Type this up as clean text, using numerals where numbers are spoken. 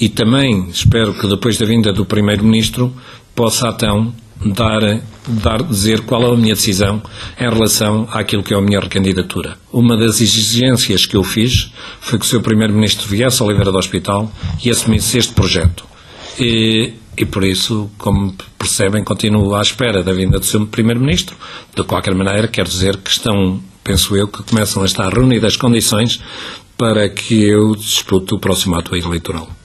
e também espero que depois da vinda do Primeiro-Ministro possa então dizer qual é a minha decisão em relação àquilo que é a minha recandidatura. Uma das exigências que eu fiz foi que o Sr. Primeiro-Ministro viesse a Oliveira do Hospital e assumisse este projeto. E por isso, como percebem, continuo à espera da vinda do Sr. Primeiro-Ministro. De qualquer maneira, quero dizer que penso eu, que começam a estar reunidas as condições para que eu dispute o próximo ato eleitoral.